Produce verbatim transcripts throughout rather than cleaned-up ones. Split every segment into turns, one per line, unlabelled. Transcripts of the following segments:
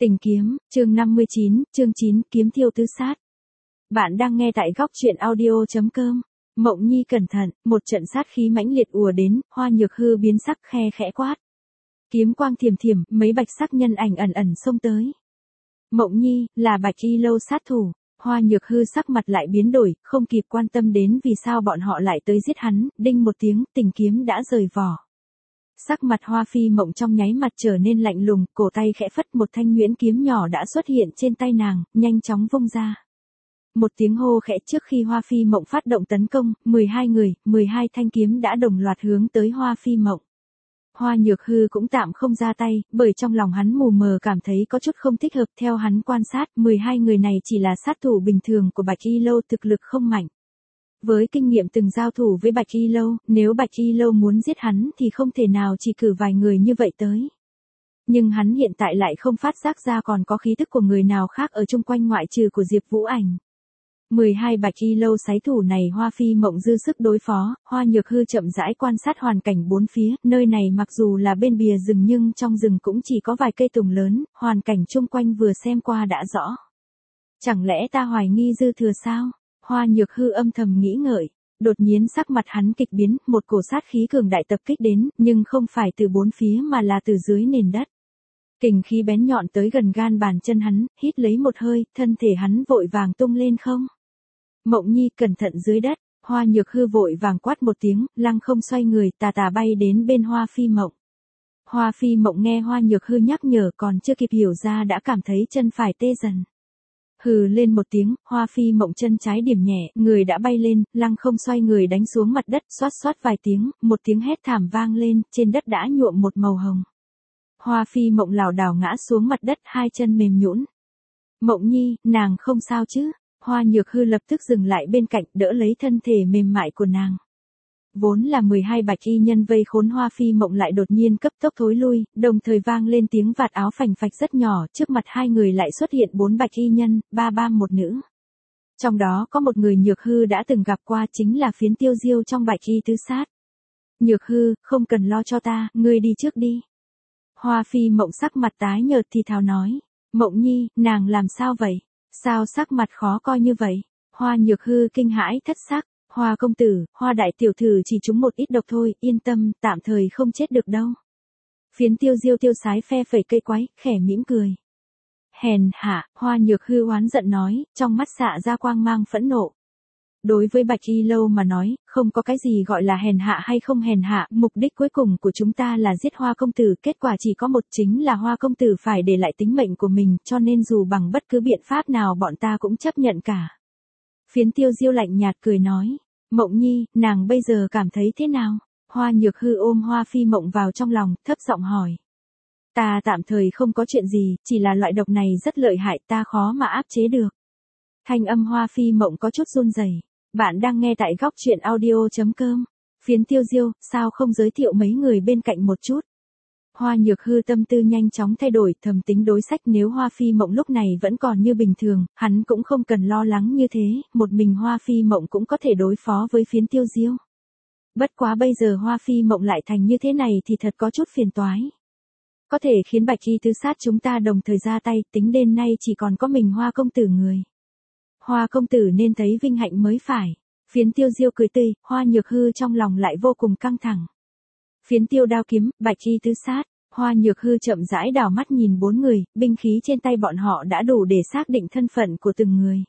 Tình kiếm, chương năm mươi chín, chương chín, kiếm thiêu tứ sát. Bạn đang nghe tại góc truyện audio chấm com. Mộng Nhi cẩn thận, một trận sát khí mãnh liệt ùa đến, Hoa Nhược Hư biến sắc khe khẽ quát. Kiếm quang thiểm thiểm, mấy bạch sắc nhân ảnh ẩn ẩn xông tới. Mộng Nhi, là Bạch Y Lâu sát thủ. Hoa Nhược Hư sắc mặt lại biến đổi, không kịp quan tâm đến vì sao bọn họ lại tới giết hắn, đinh một tiếng, tình kiếm đã rời vỏ. Sắc mặt Hoa Phi Mộng trong nháy mặt trở nên lạnh lùng, cổ tay khẽ phất, một thanh nhuyễn kiếm nhỏ đã xuất hiện trên tay nàng, nhanh chóng vung ra. Một tiếng hô khẽ trước khi Hoa Phi Mộng phát động tấn công, mười hai người, mười hai thanh kiếm đã đồng loạt hướng tới Hoa Phi Mộng. Hoa Nhược Hư cũng tạm không ra tay, bởi trong lòng hắn mù mờ cảm thấy có chút không thích hợp. Theo hắn quan sát, mười hai người này chỉ là sát thủ bình thường của Bạch Y Lâu, thực lực không mạnh. Với kinh nghiệm từng giao thủ với Bạch Y Lâu, nếu Bạch Y Lâu muốn giết hắn thì không thể nào chỉ cử vài người như vậy tới. Nhưng hắn hiện tại lại không phát giác ra còn có khí tức của người nào khác ở chung quanh ngoại trừ của Diệp Vũ Ảnh. mười hai Bạch Y Lâu sái thủ này Hoa Phi Mộng dư sức đối phó. Hoa Nhược Hư chậm rãi quan sát hoàn cảnh bốn phía, nơi này mặc dù là bên bìa rừng nhưng trong rừng cũng chỉ có vài cây tùng lớn, hoàn cảnh chung quanh vừa xem qua đã rõ. Chẳng lẽ ta hoài nghi dư thừa sao? Hoa Nhược Hư âm thầm nghĩ ngợi, đột nhiên sắc mặt hắn kịch biến, một cổ sát khí cường đại tập kích đến, nhưng không phải từ bốn phía mà là từ dưới nền đất. Kình khí bén nhọn tới gần gan bàn chân hắn, hít lấy một hơi, thân thể hắn vội vàng tung lên không. Mộng Nhi cẩn thận dưới đất, Hoa Nhược Hư vội vàng quát một tiếng, lăng không xoay người, tà tà bay đến bên Hoa Phi Mộng. Hoa Phi Mộng nghe Hoa Nhược Hư nhắc nhở còn chưa kịp hiểu ra đã cảm thấy chân phải tê dần. Hừ lên một tiếng, Hoa Phi Mộng chân trái điểm nhẹ, người đã bay lên, lăng không xoay người đánh xuống mặt đất, xoát xoát vài tiếng, một tiếng hét thảm vang lên, trên đất đã nhuộm một màu hồng. Hoa Phi Mộng lảo đảo ngã xuống mặt đất, hai chân mềm nhũn. Mộng Nhi, nàng không sao chứ? Hoa Nhược Hư lập tức dừng lại bên cạnh, đỡ lấy thân thể mềm mại của nàng. Vốn là mười hai bạch y nhân vây khốn Hoa Phi Mộng lại đột nhiên cấp tốc thối lui, đồng thời vang lên tiếng vạt áo phành phạch rất nhỏ, trước mặt hai người lại xuất hiện bốn bạch y nhân, ba nam một nữ. Trong đó có một người Nhược Hư đã từng gặp qua, chính là Phiến Tiêu Diêu trong Bạch Y tứ sát. Nhược Hư, không cần lo cho ta, ngươi đi trước đi. Hoa Phi Mộng sắc mặt tái nhợt thì thào nói. Mộng Nhi, nàng làm sao vậy? Sao sắc mặt khó coi như vậy? Hoa Nhược Hư kinh hãi thất sắc. Hoa công tử, Hoa đại tiểu thư chỉ trúng một ít độc thôi, yên tâm, tạm thời không chết được đâu. Phiến Tiêu Diêu tiêu sái phe phẩy cây quái, khẽ mỉm cười. Hèn hạ, Hoa Nhược Hư oán giận nói, trong mắt xạ ra quang mang phẫn nộ. Đối với Bạch Y Lâu mà nói, không có cái gì gọi là hèn hạ hay không hèn hạ, mục đích cuối cùng của chúng ta là giết Hoa công tử, kết quả chỉ có một, chính là Hoa công tử phải để lại tính mệnh của mình, cho nên dù bằng bất cứ biện pháp nào bọn ta cũng chấp nhận cả. Phiến Tiêu Diêu lạnh nhạt cười nói, Mộng Nhi, nàng bây giờ cảm thấy thế nào? Hoa Nhược Hư ôm Hoa Phi Mộng vào trong lòng, thấp giọng hỏi. Ta tạm thời không có chuyện gì, chỉ là loại độc này rất lợi hại, ta khó mà áp chế được. Thanh âm Hoa Phi Mộng có chút run rẩy. Bạn đang nghe tại góc truyện audio chấm com. Phiến Tiêu Diêu, sao không giới thiệu mấy người bên cạnh một chút? Hoa Nhược Hư tâm tư nhanh chóng thay đổi, thầm tính đối sách, nếu Hoa Phi Mộng lúc này vẫn còn như bình thường, hắn cũng không cần lo lắng như thế, một mình Hoa Phi Mộng cũng có thể đối phó với Phiến Tiêu Diêu. Bất quá bây giờ Hoa Phi Mộng lại thành như thế này thì thật có chút phiền toái. Có thể khiến Bạch Y tứ sát chúng ta đồng thời ra tay, tính đến nay chỉ còn có mình Hoa công tử người. Hoa công tử nên thấy vinh hạnh mới phải. Phiến Tiêu Diêu cười tươi, Hoa Nhược Hư trong lòng lại vô cùng căng thẳng. Phiến Tiêu đao kiếm, Bạch Y tứ sát. Hoa Nhược Hư chậm rãi đảo mắt nhìn bốn người, binh khí trên tay bọn họ đã đủ để xác định thân phận của từng người.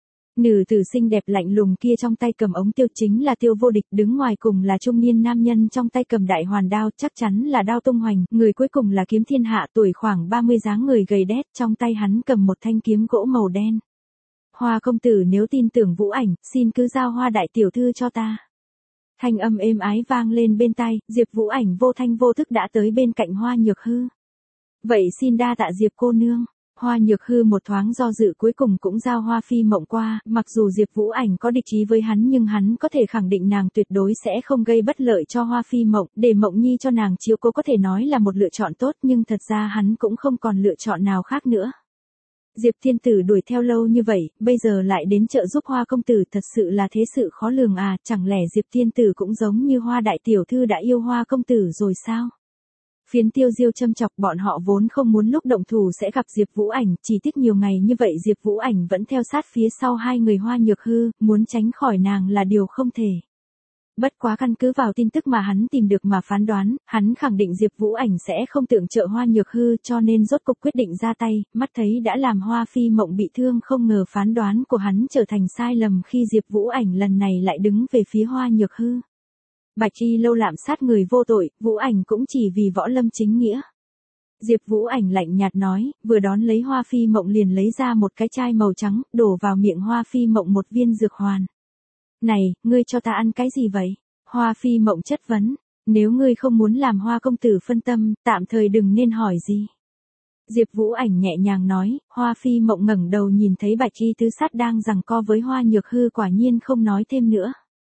Nữ tử xinh đẹp lạnh lùng kia trong tay cầm ống tiêu chính là Tiêu Vô Địch, đứng ngoài cùng là trung niên nam nhân trong tay cầm đại hoàn đao, chắc chắn là Đao Tung Hoành, người cuối cùng là Kiếm Thiên Hạ, tuổi khoảng ba mươi, dáng người gầy đét, trong tay hắn cầm một thanh kiếm gỗ màu đen. Hoa công tử nếu tin tưởng Vũ Ảnh, xin cứ giao Hoa đại tiểu thư cho ta. Thanh âm êm ái vang lên bên tai, Diệp Vũ Ảnh vô thanh vô thức đã tới bên cạnh Hoa Nhược Hư. Vậy xin đa tạ Diệp cô nương. Hoa Nhược Hư một thoáng do dự cuối cùng cũng giao Hoa Phi Mộng qua, mặc dù Diệp Vũ Ảnh có địch ý với hắn nhưng hắn có thể khẳng định nàng tuyệt đối sẽ không gây bất lợi cho Hoa Phi Mộng, để Mộng Nhi cho nàng chiếu cố có thể nói là một lựa chọn tốt, nhưng thật ra hắn cũng không còn lựa chọn nào khác nữa. Diệp Thiên Tử đuổi theo lâu như vậy, bây giờ lại đến trợ giúp Hoa công tử, thật sự là thế sự khó lường à, chẳng lẽ Diệp Thiên Tử cũng giống như Hoa đại tiểu thư đã yêu Hoa công tử rồi sao? Phiến Tiêu Diêu châm chọc bọn họ vốn không muốn lúc động thủ sẽ gặp Diệp Vũ Ảnh, chỉ tiếc nhiều ngày như vậy Diệp Vũ Ảnh vẫn theo sát phía sau hai người Hoa Nhược Hư, muốn tránh khỏi nàng là điều không thể. Bất quá căn cứ vào tin tức mà hắn tìm được mà phán đoán, hắn khẳng định Diệp Vũ Ảnh sẽ không tượng trợ Hoa Nhược Hư cho nên rốt cục quyết định ra tay, mắt thấy đã làm Hoa Phi Mộng bị thương không ngờ phán đoán của hắn trở thành sai lầm khi Diệp Vũ Ảnh lần này lại đứng về phía Hoa Nhược Hư. Bạch Y Lâu lạm sát người vô tội, Vũ Ảnh cũng chỉ vì võ lâm chính nghĩa. Diệp Vũ Ảnh lạnh nhạt nói, vừa đón lấy Hoa Phi Mộng liền lấy ra một cái chai màu trắng, đổ vào miệng Hoa Phi Mộng một viên dược hoàn. Này, ngươi cho ta ăn cái gì vậy? Hoa Phi Mộng chất vấn, nếu ngươi không muốn làm Hoa công tử phân tâm, tạm thời đừng nên hỏi gì. Diệp Vũ Ảnh nhẹ nhàng nói, Hoa Phi Mộng ngẩng đầu nhìn thấy Bạch Y Tứ Sát đang giằng co với Hoa Nhược Hư quả nhiên không nói thêm nữa.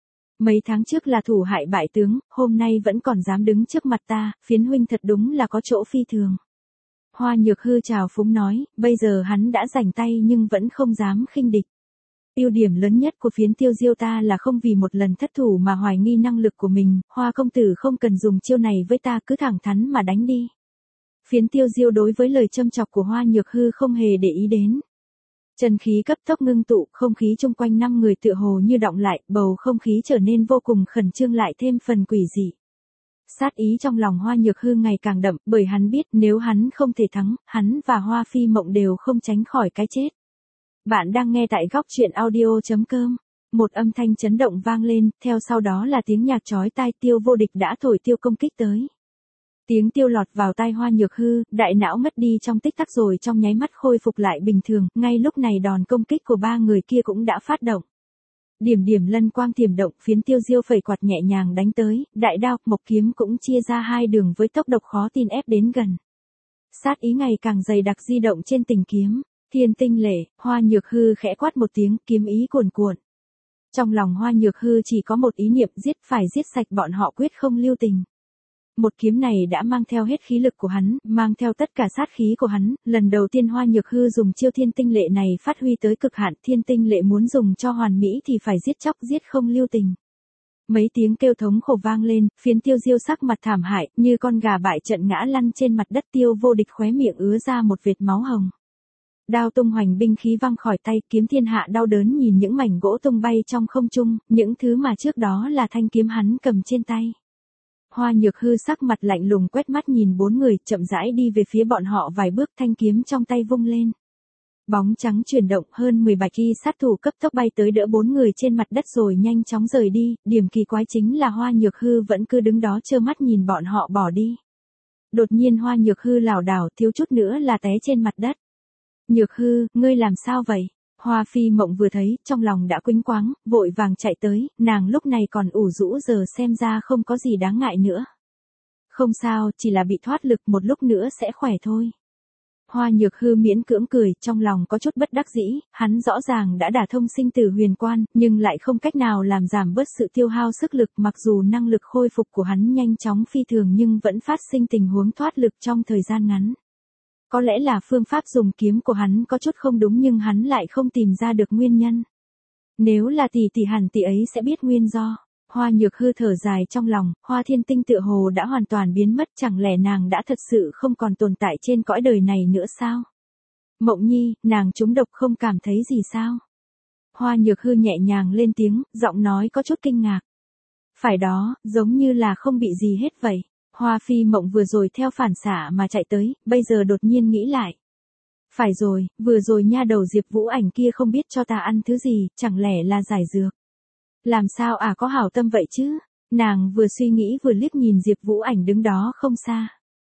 Mấy tháng trước là thủ hại bại tướng, hôm nay vẫn còn dám đứng trước mặt ta, phiến huynh thật đúng là có chỗ phi thường. Hoa Nhược Hư trào phúng nói, bây giờ hắn đã rảnh tay nhưng vẫn không dám khinh địch. Ưu điểm lớn nhất của phiến Tiêu Diêu ta là không vì một lần thất thủ mà hoài nghi năng lực của mình, Hoa công tử không cần dùng chiêu này với ta cứ thẳng thắn mà đánh đi. Phiến Tiêu Diêu đối với lời châm chọc của Hoa Nhược Hư không hề để ý đến. Chân khí cấp tốc ngưng tụ, không khí chung quanh năm người tựa hồ như đọng lại, bầu không khí trở nên vô cùng khẩn trương lại thêm phần quỷ dị. Sát ý trong lòng Hoa Nhược Hư ngày càng đậm, bởi hắn biết nếu hắn không thể thắng, hắn và Hoa Phi Mộng đều không tránh khỏi cái chết. Bạn đang nghe tại góc truyện audio chấm com. Một âm thanh chấn động vang lên, theo sau đó là tiếng nhạc chói tai, Tiêu Vô Địch đã thổi tiêu công kích tới. Tiếng tiêu lọt vào tai Hoa Nhược Hư, đại não mất đi trong tích tắc rồi trong nháy mắt khôi phục lại bình thường, ngay lúc này đòn công kích của ba người kia cũng đã phát động. Điểm điểm lân quang tiềm động, phiến Tiêu Diêu phẩy quạt nhẹ nhàng đánh tới, đại đao, mộc kiếm cũng chia ra hai đường với tốc độ khó tin ép đến gần. Sát ý ngày càng dày đặc di động trên tình kiếm, Thiên Tinh Lệ, Hoa Nhược Hư khẽ quát một tiếng, kiếm ý cuồn cuộn. Trong lòng Hoa Nhược Hư chỉ có một ý niệm, giết phải giết sạch bọn họ, quyết không lưu tình. Một kiếm này đã mang theo hết khí lực của hắn, mang theo tất cả sát khí của hắn, lần đầu tiên Hoa Nhược Hư dùng chiêu Thiên Tinh Lệ này phát huy tới cực hạn, Thiên Tinh Lệ muốn dùng cho hoàn mỹ thì phải giết chóc giết không lưu tình. Mấy tiếng kêu thống khổ vang lên, phiến Tiêu Diêu sắc mặt thảm hại, như con gà bại trận ngã lăn trên mặt đất, Tiêu Vô Địch khóe miệng ứa ra một vệt máu hồng. Đao tung hoành, binh khí văng khỏi tay, kiếm thiên hạ đau đớn nhìn những mảnh gỗ tung bay trong không trung, những thứ mà trước đó là thanh kiếm hắn cầm trên tay. Hoa Nhược Hư sắc mặt lạnh lùng quét mắt nhìn bốn người, chậm rãi đi về phía bọn họ vài bước, thanh kiếm trong tay vung lên. Bóng trắng chuyển động, hơn mười bạch y sát thủ cấp tốc bay tới đỡ bốn người trên mặt đất rồi nhanh chóng rời đi, điểm kỳ quái chính là Hoa Nhược Hư vẫn cứ đứng đó trơ mắt nhìn bọn họ bỏ đi. Đột nhiên Hoa Nhược Hư lảo đảo, thiếu chút nữa là té trên mặt đất. Nhược Hư, ngươi làm sao vậy? Hoa Phi Mộng vừa thấy, trong lòng đã quĩnh quáng, vội vàng chạy tới, nàng lúc này còn ủ rũ giờ xem ra không có gì đáng ngại nữa. Không sao, chỉ là bị thoát lực, một lúc nữa sẽ khỏe thôi. Hoa Nhược Hư miễn cưỡng cười, trong lòng có chút bất đắc dĩ, hắn rõ ràng đã đả thông sinh tử huyền quan, nhưng lại không cách nào làm giảm bớt sự tiêu hao sức lực, mặc dù năng lực khôi phục của hắn nhanh chóng phi thường nhưng vẫn phát sinh tình huống thoát lực trong thời gian ngắn. Có lẽ là phương pháp dùng kiếm của hắn có chút không đúng nhưng hắn lại không tìm ra được nguyên nhân. Nếu là tỷ tỷ hẳn tỷ ấy sẽ biết nguyên do. Hoa Nhược Hư thở dài trong lòng, Hoa Thiên Tinh tựa hồ đã hoàn toàn biến mất, chẳng lẽ nàng đã thật sự không còn tồn tại trên cõi đời này nữa sao? Mộng Nhi, nàng trúng độc không cảm thấy gì sao? Hoa Nhược Hư nhẹ nhàng lên tiếng, giọng nói có chút kinh ngạc. Phải đó, giống như là không bị gì hết vậy. Hoa Phi Mộng vừa rồi theo phản xạ mà chạy tới, bây giờ đột nhiên nghĩ lại. Phải rồi, vừa rồi nha đầu Diệp Vũ Ảnh kia không biết cho ta ăn thứ gì, chẳng lẽ là giải dược. Làm sao à, có hảo tâm vậy chứ? Nàng vừa suy nghĩ vừa liếc nhìn Diệp Vũ Ảnh đứng đó không xa.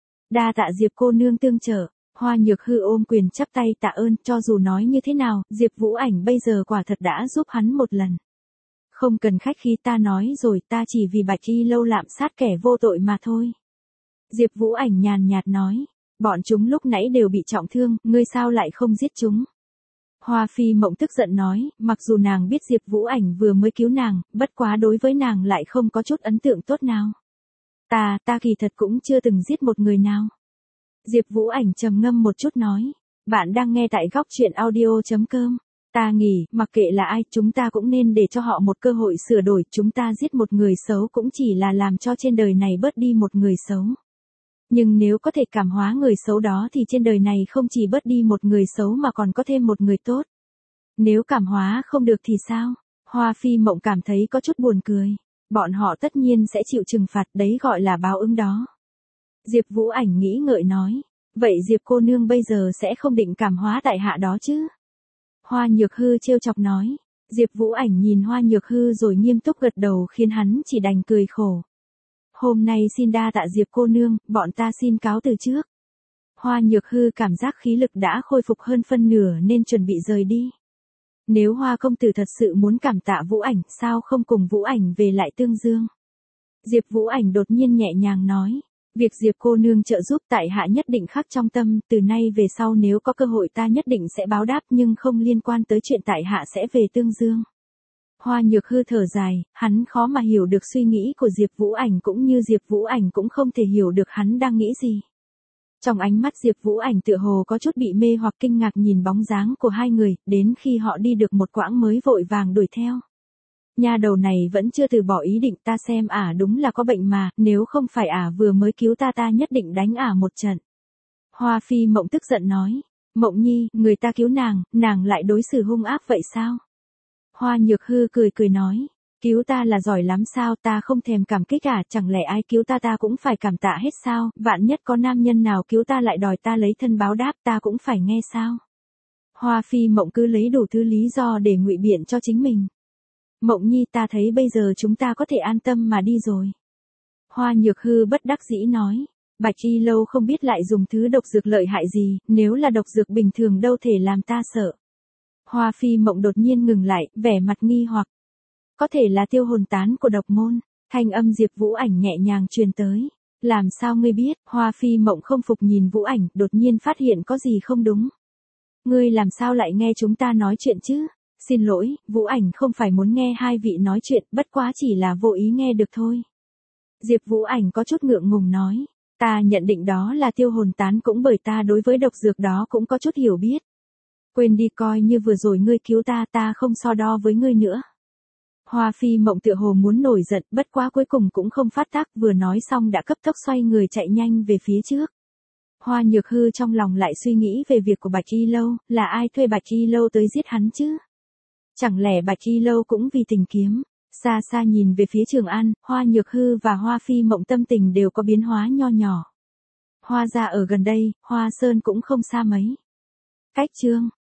Đa tạ Diệp cô nương tương trợ. Hoa Nhược Hư ôm quyền chắp tay tạ ơn, cho dù nói như thế nào, Diệp Vũ Ảnh bây giờ quả thật đã giúp hắn một lần. Không cần khách khí, ta nói rồi, ta chỉ vì Bạch Y Lâu lạm sát kẻ vô tội mà thôi. Diệp Vũ Ảnh nhàn nhạt nói, bọn chúng lúc nãy đều bị trọng thương, ngươi sao lại không giết chúng? Hoa Phi Mộng tức giận nói, mặc dù nàng biết Diệp Vũ Ảnh vừa mới cứu nàng, bất quá đối với nàng lại không có chút ấn tượng tốt nào. Ta, ta kỳ thật cũng chưa từng giết một người nào. Diệp Vũ Ảnh trầm ngâm một chút nói, bạn đang nghe tại góc truyện audio chấm com. Ta nghĩ, mặc kệ là ai, chúng ta cũng nên để cho họ một cơ hội sửa đổi, chúng ta giết một người xấu cũng chỉ là làm cho trên đời này bớt đi một người xấu. Nhưng nếu có thể cảm hóa người xấu đó thì trên đời này không chỉ bớt đi một người xấu mà còn có thêm một người tốt. Nếu cảm hóa không được thì sao? Hoa Phi Mộng cảm thấy có chút buồn cười. Bọn họ tất nhiên sẽ chịu trừng phạt, đấy gọi là báo ứng đó. Diệp Vũ Ảnh nghĩ ngợi nói. Vậy Diệp cô nương bây giờ sẽ không định cảm hóa tại hạ đó chứ? Hoa Nhược Hư trêu chọc nói. Diệp Vũ Ảnh nhìn Hoa Nhược Hư rồi nghiêm túc gật đầu khiến hắn chỉ đành cười khổ. Hôm nay xin đa tạ Diệp cô nương, bọn ta xin cáo từ trước. Hoa Nhược Hư cảm giác khí lực đã khôi phục hơn phân nửa nên chuẩn bị rời đi. Nếu Hoa công tử thật sự muốn cảm tạ Vũ Ảnh, sao không cùng Vũ Ảnh về lại Tương Dương? Diệp Vũ Ảnh đột nhiên nhẹ nhàng nói. Việc Diệp cô nương trợ giúp tại hạ nhất định khắc trong tâm, từ nay về sau nếu có cơ hội ta nhất định sẽ báo đáp nhưng không liên quan tới chuyện tại hạ sẽ về Tương Dương. Hoa Nhược Hư thở dài, hắn khó mà hiểu được suy nghĩ của Diệp Vũ Ảnh cũng như Diệp Vũ Ảnh cũng không thể hiểu được hắn đang nghĩ gì. Trong ánh mắt Diệp Vũ Ảnh tựa hồ có chút bị mê hoặc kinh ngạc nhìn bóng dáng của hai người, đến khi họ đi được một quãng mới vội vàng đuổi theo. Nha đầu này vẫn chưa từ bỏ ý định, ta xem ả à đúng là có bệnh mà, nếu không phải ả à vừa mới cứu ta ta nhất định đánh ả à một trận. Hoa Phi Mộng tức giận nói, Mộng Nhi, người ta cứu nàng, nàng lại đối xử hung ác vậy sao? Hoa Nhược Hư cười cười nói, cứu ta là giỏi lắm sao, ta không thèm cảm kích à, chẳng lẽ ai cứu ta ta cũng phải cảm tạ hết sao, vạn nhất có nam nhân nào cứu ta lại đòi ta lấy thân báo đáp ta cũng phải nghe sao? Hoa Phi Mộng cứ lấy đủ thứ lý do để ngụy biện cho chính mình. Mộng Nhi, ta thấy bây giờ chúng ta có thể an tâm mà đi rồi. Hoa Nhược Hư bất đắc dĩ nói, Bạch Y Lâu không biết lại dùng thứ độc dược lợi hại gì, nếu là độc dược bình thường đâu thể làm ta sợ. Hoa Phi Mộng đột nhiên ngừng lại, vẻ mặt nghi hoặc. Có thể là tiêu hồn tán của độc môn, thanh âm Diệp Vũ Ảnh nhẹ nhàng truyền tới. Làm sao ngươi biết? Hoa Phi Mộng không phục nhìn Vũ Ảnh, đột nhiên phát hiện có gì không đúng. Ngươi làm sao lại nghe chúng ta nói chuyện chứ? Xin lỗi, Vũ Ảnh không phải muốn nghe hai vị nói chuyện, bất quá chỉ là vô ý nghe được thôi. Diệp Vũ Ảnh có chút ngượng ngùng nói, ta nhận định đó là tiêu hồn tán cũng bởi ta đối với độc dược đó cũng có chút hiểu biết. Quên đi, coi như vừa rồi ngươi cứu ta, ta không so đo với ngươi nữa. Hoa Phi Mộng tựa hồ muốn nổi giận, bất quá cuối cùng cũng không phát tác, vừa nói xong đã cấp tốc xoay người chạy nhanh về phía trước. Hoa Nhược Hư trong lòng lại suy nghĩ về việc của Bạch Y Lâu, là ai thuê Bạch Y Lâu tới giết hắn chứ? Chẳng lẽ Bạch Y Lâu cũng vì tình kiếm? Xa xa nhìn về phía Trường An, Hoa Nhược Hư và Hoa Phi Mộng tâm tình đều có biến hóa nho nhỏ. Hoa gia ở gần đây, Hoa Sơn cũng không xa mấy. Cách chương